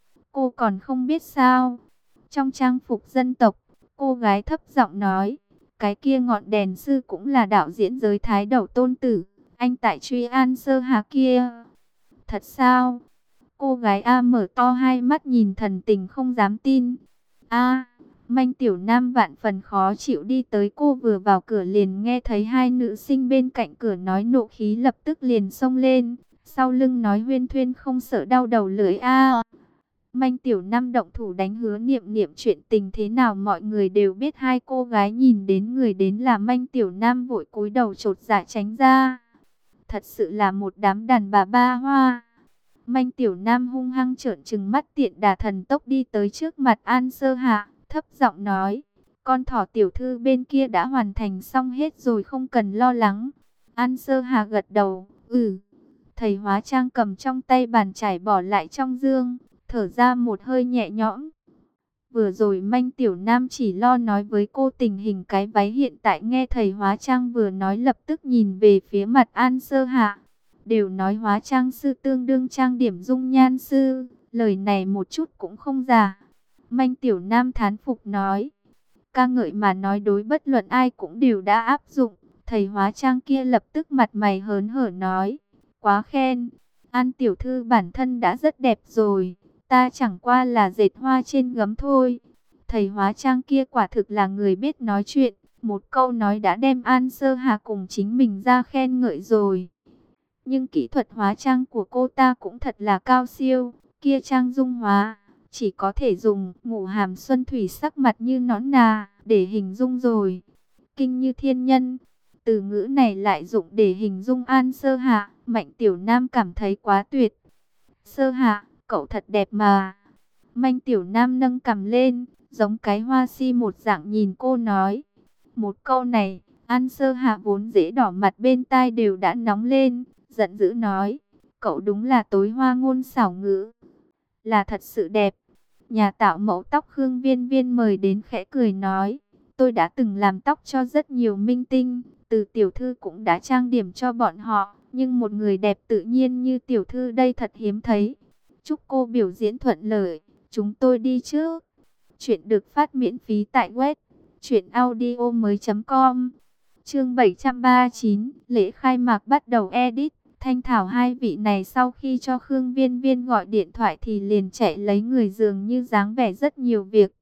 Cô còn không biết sao. Trong trang phục dân tộc, cô gái thấp giọng nói, cái kia ngọn đèn sư cũng là đạo diễn giới Thái Đầu Tôn Tử, anh tại truy An Sơ Hà kia. Thật sao? Cô gái A mở to hai mắt nhìn thần tình không dám tin. A, Manh Tiểu Nam vạn phần khó chịu đi tới, cô vừa vào cửa liền nghe thấy hai nữ sinh bên cạnh cửa nói, nộ khí lập tức liền xông lên, sau lưng nói huyên thuyên không sợ đau đầu lưỡi a. Manh Tiểu Nam động thủ đánh Hứa Niệm Niệm, chuyện tình thế nào mọi người đều biết, hai cô gái nhìn đến người đến là Manh Tiểu Nam vội cúi đầu chột dạ tránh ra. Thật sự là một đám đàn bà ba hoa. Manh Tiểu Nam hung hăng trợn trừng mắt, tiện đà thần tốc đi tới trước mặt An Sơ Hạ, thấp giọng nói, con thỏ tiểu thư bên kia đã hoàn thành xong hết rồi, không cần lo lắng. An Sơ Hạ gật đầu, Thầy hóa trang cầm trong tay bàn chải bỏ lại trong dương, thở ra một hơi nhẹ nhõm. Vừa rồi Manh Tiểu Nam chỉ lo nói với cô tình hình cái váy, hiện tại nghe thầy hóa trang vừa nói lập tức nhìn về phía mặt An Sơ Hạ. Đều nói hóa trang sư tương đương trang điểm dung nhan sư, lời này một chút cũng không giả. Manh Tiểu Nam thán phục nói, ca ngợi mà nói đối bất luận ai cũng đều đã áp dụng. Thầy hóa trang kia lập tức mặt mày hớn hở nói, quá khen, An tiểu thư bản thân đã rất đẹp rồi, ta chẳng qua là dệt hoa trên gấm thôi. Thầy hóa trang kia quả thực là người biết nói chuyện, một câu nói đã đem An Sơ Hà cùng chính mình ra khen ngợi rồi. Nhưng kỹ thuật hóa trang của cô ta cũng thật là cao siêu, kia trang dung hóa, chỉ có thể dùng ngũ hàm xuân thủy sắc mặt như nón nà để hình dung rồi. Kinh như thiên nhân, từ ngữ này lại dụng để hình dung An Sơ Hạ, Mạnh Tiểu Nam cảm thấy quá tuyệt. Sơ Hạ, cậu thật đẹp mà. Mạnh Tiểu Nam nâng cằm lên, giống cái hoa si một dạng nhìn cô nói. Một câu này, An Sơ Hạ vốn dễ đỏ mặt bên tai đều đã nóng lên, giận dữ nói, cậu đúng là tối hoa ngôn xảo ngữ, là thật sự đẹp. Nhà tạo mẫu tóc Khương Viên Viên mời đến khẽ cười nói, tôi đã từng làm tóc cho rất nhiều minh tinh, từ tiểu thư cũng đã trang điểm cho bọn họ, nhưng một người đẹp tự nhiên như tiểu thư đây thật hiếm thấy. Chúc cô biểu diễn thuận lợi, chúng tôi đi trước. Chuyện được phát miễn phí tại web truyệnaudiomoi.com. Chương 739, lễ khai mạc bắt đầu edit. Thanh Thảo hai vị này sau khi cho Khương Viên Viên gọi điện thoại thì liền chạy lấy người, dường như dáng vẻ rất nhiều việc.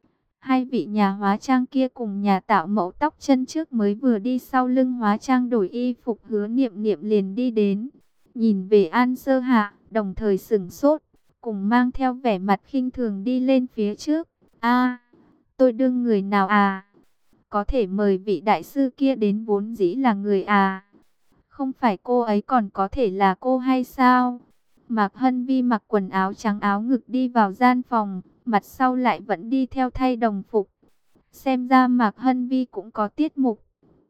Hai vị nhà hóa trang kia cùng nhà tạo mẫu tóc chân trước mới vừa đi sau lưng hóa trang đổi y phục Hứa Niệm Niệm liền đi đến. Nhìn về An Sơ Hạ, đồng thời sửng sốt, cùng mang theo vẻ mặt khinh thường đi lên phía trước. A, tôi đương người nào à? Có thể mời vị đại sư kia đến vốn dĩ là người à? Không phải cô ấy còn có thể là cô hay sao? Mạc Hân Vi mặc quần áo trắng áo ngực đi vào gian phòng, mặt sau lại vẫn đi theo thay đồng phục. Xem ra Mạc Hân Vi cũng có tiết mục.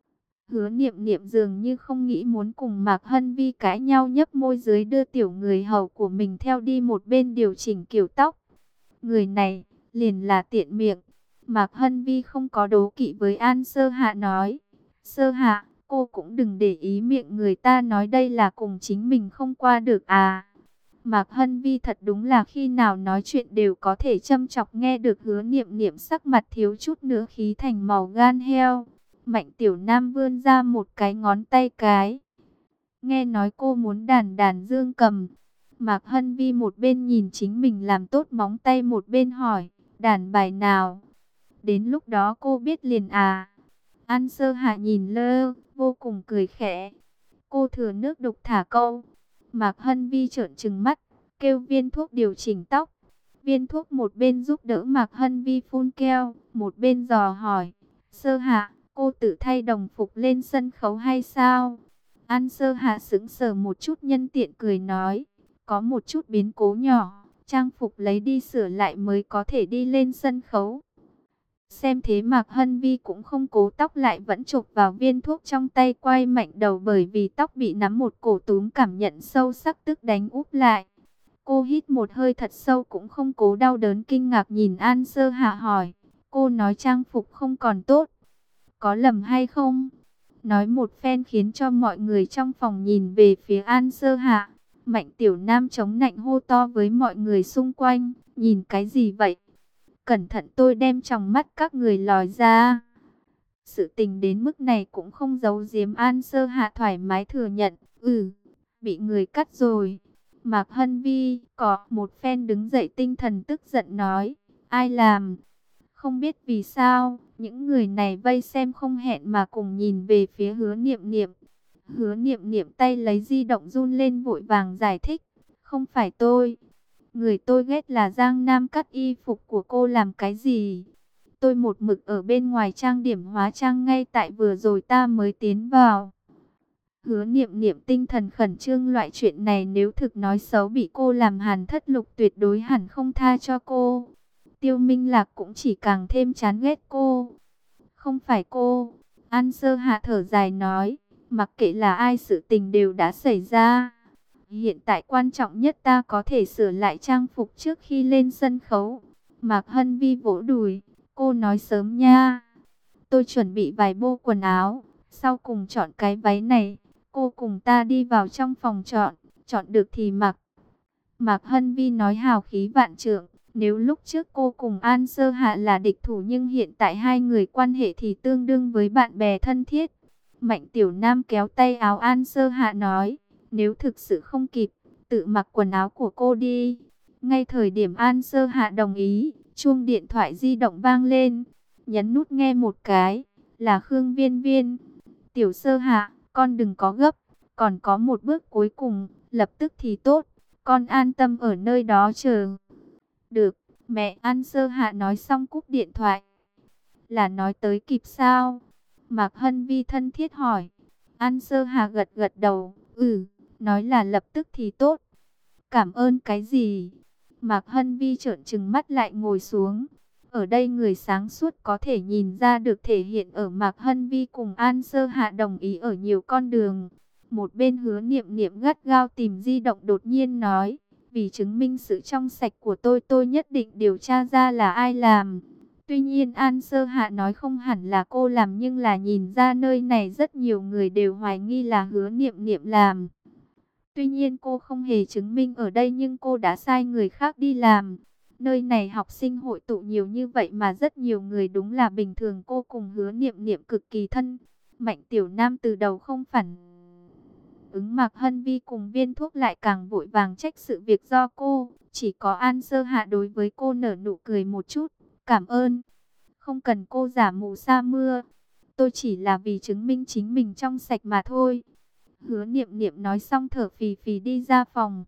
Hứa Niệm Niệm dường như không nghĩ muốn cùng Mạc Hân Vi cãi nhau, nhấp môi dưới đưa tiểu người hầu của mình theo đi một bên điều chỉnh kiểu tóc. Người này liền là tiện miệng. Mạc Hân Vi không có đố kỵ với An Sơ Hạ nói, Sơ Hạ, cô cũng đừng để ý miệng người ta nói đây là cùng chính mình không qua được à. Mạc Hân Vi thật đúng là khi nào nói chuyện đều có thể châm chọc, nghe được Hứa Niệm Niệm sắc mặt thiếu chút nữa khí thành màu gan heo. Mạnh Tiểu Nam vươn ra một cái ngón tay cái. Nghe nói cô muốn đàn đàn dương cầm. Mạc Hân Vi một bên nhìn chính mình làm tốt móng tay một bên hỏi, đàn bài nào? Đến lúc đó cô biết liền à. An Sơ Hạ nhìn lơ, vô cùng cười khẽ. Cô thừa nước đục thả câu. Mạc Hân Vi trợn trừng mắt, kêu viên thuốc điều chỉnh tóc. Viên thuốc một bên giúp đỡ Mạc Hân Vi phun keo, một bên dò hỏi, Sơ Hạ, cô tự thay đồng phục lên sân khấu hay sao? An Sơ Hạ sững sờ một chút, nhân tiện cười nói, có một chút biến cố nhỏ, trang phục lấy đi sửa lại mới có thể đi lên sân khấu. Xem thế Mạc Hân Vi cũng không cố, tóc lại vẫn chụp vào viên thuốc trong tay, quay mạnh đầu bởi vì tóc bị nắm một cổ túm, cảm nhận sâu sắc tức đánh úp lại. Cô hít một hơi thật sâu cũng không cố đau đớn, kinh ngạc nhìn An Sơ Hạ hỏi, cô nói trang phục không còn tốt. có lầm hay không? Nói một phen khiến cho mọi người trong phòng nhìn về phía An Sơ Hạ. Mạnh Tiểu Nam chống nạnh hô to với mọi người xung quanh, nhìn cái gì vậy? Cẩn thận tôi đem tròng mắt các người lòi ra. Sự tình đến mức này cũng không giấu giếm, An Sơ Hạ thoải mái thừa nhận, bị người cắt rồi. Mạc Hân Vi có một phen đứng dậy tinh thần tức giận nói, ai làm? Không biết vì sao, những người này vây xem không hẹn mà cùng nhìn về phía Hứa Niệm Niệm. Hứa Niệm Niệm tay lấy di động run lên vội vàng giải thích, không phải tôi. Người tôi ghét là Giang Nam cắt y phục của cô làm cái gì? Tôi một mực ở bên ngoài trang điểm hóa trang, ngay tại vừa rồi ta mới tiến vào. Hứa Niệm Niệm tinh thần khẩn trương, loại chuyện này nếu thực nói xấu bị cô làm Hàn Thất Lục tuyệt đối hẳn không tha cho cô. Tiêu Minh Lạc cũng chỉ càng thêm chán ghét cô. Không phải cô. An Sơ Hạ thở dài nói, mặc kệ là ai sự tình đều đã xảy ra. Hiện tại quan trọng nhất ta có thể sửa lại trang phục trước khi lên sân khấu. Mạc Hân Vi vỗ đùi, cô nói sớm nha. Tôi chuẩn bị vài bộ quần áo, sau cùng chọn cái váy này. Cô cùng ta đi vào trong phòng chọn, chọn được thì mặc. Mạc Hân Vi nói hào khí vạn trượng. Nếu lúc trước cô cùng An Sơ Hạ là địch thủ, nhưng hiện tại hai người quan hệ thì tương đương với bạn bè thân thiết. Mạnh Tiểu Nam kéo tay áo An Sơ Hạ nói, nếu thực sự không kịp, tự mặc quần áo của cô đi. Ngay thời điểm An Sơ Hạ đồng ý, chuông điện thoại di động vang lên. Nhấn nút nghe một cái, là Khương Viên Viên. Tiểu Sơ Hạ, con đừng có gấp, còn có một bước cuối cùng, lập tức thì tốt. Con an tâm ở nơi đó chờ. Được, mẹ. An Sơ Hạ nói xong cúp điện thoại. Là nói tới kịp sao? Mạc Hân Vi thân thiết hỏi. An Sơ Hạ gật gật đầu, nói là lập tức thì tốt. Cảm ơn cái gì? Mạc Hân Vi trợn trừng mắt lại ngồi xuống. Ở đây người sáng suốt có thể nhìn ra được thể hiện ở Mạc Hân Vi cùng An Sơ Hạ đồng ý ở nhiều con đường. Một bên Hứa Niệm Niệm gắt gao tìm di động, đột nhiên nói, vì chứng minh sự trong sạch của tôi nhất định điều tra ra là ai làm. Tuy nhiên An Sơ Hạ nói không hẳn là cô làm, nhưng là nhìn ra nơi này rất nhiều người đều hoài nghi là Hứa Niệm Niệm làm. Tuy nhiên cô không hề chứng minh ở đây, nhưng cô đã sai người khác đi làm. Nơi này học sinh hội tụ nhiều như vậy mà rất nhiều người, đúng là bình thường cô cùng Hứa Niệm Niệm cực kỳ thân. Mạnh Tiểu Nam từ đầu không phản ứng Mạc Hân Vi cùng Viên Thuốc lại càng vội vàng trách sự việc do cô. Chỉ có An Sơ Hạ đối với cô nở nụ cười một chút, cảm ơn. Không cần cô giả mù sa mưa, tôi chỉ là vì chứng minh chính mình trong sạch mà thôi. Hứa Niệm Niệm nói xong thở phì phì đi ra phòng.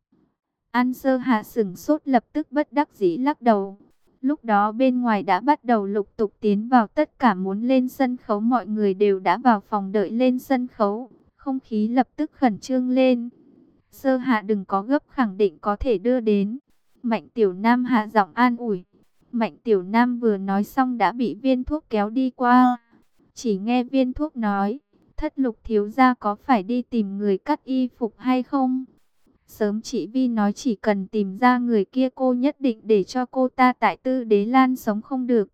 An Sơ Hạ sửng sốt, lập tức bất đắc dĩ lắc đầu. Lúc đó bên ngoài đã bắt đầu lục tục tiến vào, tất cả muốn lên sân khấu mọi người đều đã vào phòng đợi lên sân khấu. Không khí lập tức khẩn trương lên. Sơ Hạ đừng có gấp, khẳng định có thể đưa đến. Mạnh Tiểu Nam hạ giọng an ủi. Mạnh Tiểu Nam vừa nói xong đã bị Viên Thuốc kéo đi qua. Chỉ nghe Viên Thuốc nói, Thất Lục thiếu gia có phải đi tìm người cắt y phục hay không? Sớm chị Vi nói chỉ cần tìm ra người kia cô nhất định để cho cô ta tại Tư Đế Lan sống không được.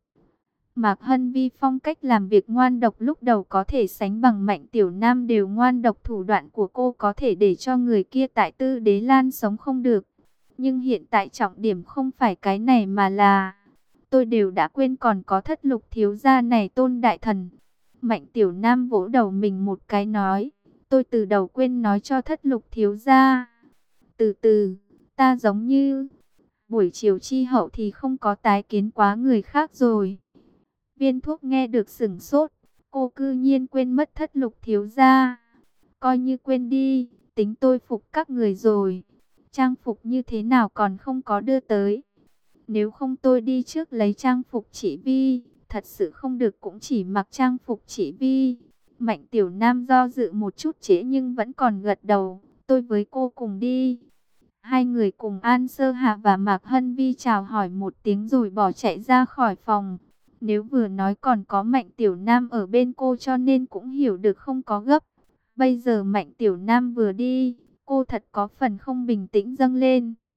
Mạc Hân Vi phong cách làm việc ngoan độc lúc đầu có thể sánh bằng Mạnh Tiểu Nam đều ngoan độc, thủ đoạn của cô có thể để cho người kia tại Tư Đế Lan sống không được. Nhưng hiện tại trọng điểm không phải cái này mà là, tôi đều đã quên còn có Thất Lục thiếu gia này Tôn đại thần. Mạnh Tiểu Nam vỗ đầu mình một cái nói, tôi từ đầu quên nói cho Thất Lục thiếu gia. Từ từ, ta giống như buổi chiều chi hậu thì không có tái kiến quá người khác rồi. Viên Thuốc nghe được sửng sốt, cô cư nhiên quên mất Thất Lục thiếu gia. Coi như quên đi, tính tôi phục các người rồi. Trang phục như thế nào còn không có đưa tới. Nếu không tôi đi trước lấy trang phục chị Vi. Thật sự không được cũng chỉ mặc trang phục chị Vi. Mạnh Tiểu Nam do dự một chút trễ nhưng vẫn còn gật đầu. Tôi với cô cùng đi. Hai người cùng An Sơ Hạ và Mạc Hân Vi chào hỏi một tiếng rồi bỏ chạy ra khỏi phòng. Nếu vừa nói còn có Mạnh Tiểu Nam ở bên cô cho nên cũng hiểu được không có gấp. Bây giờ Mạnh Tiểu Nam vừa đi, cô thật có phần không bình tĩnh dâng lên.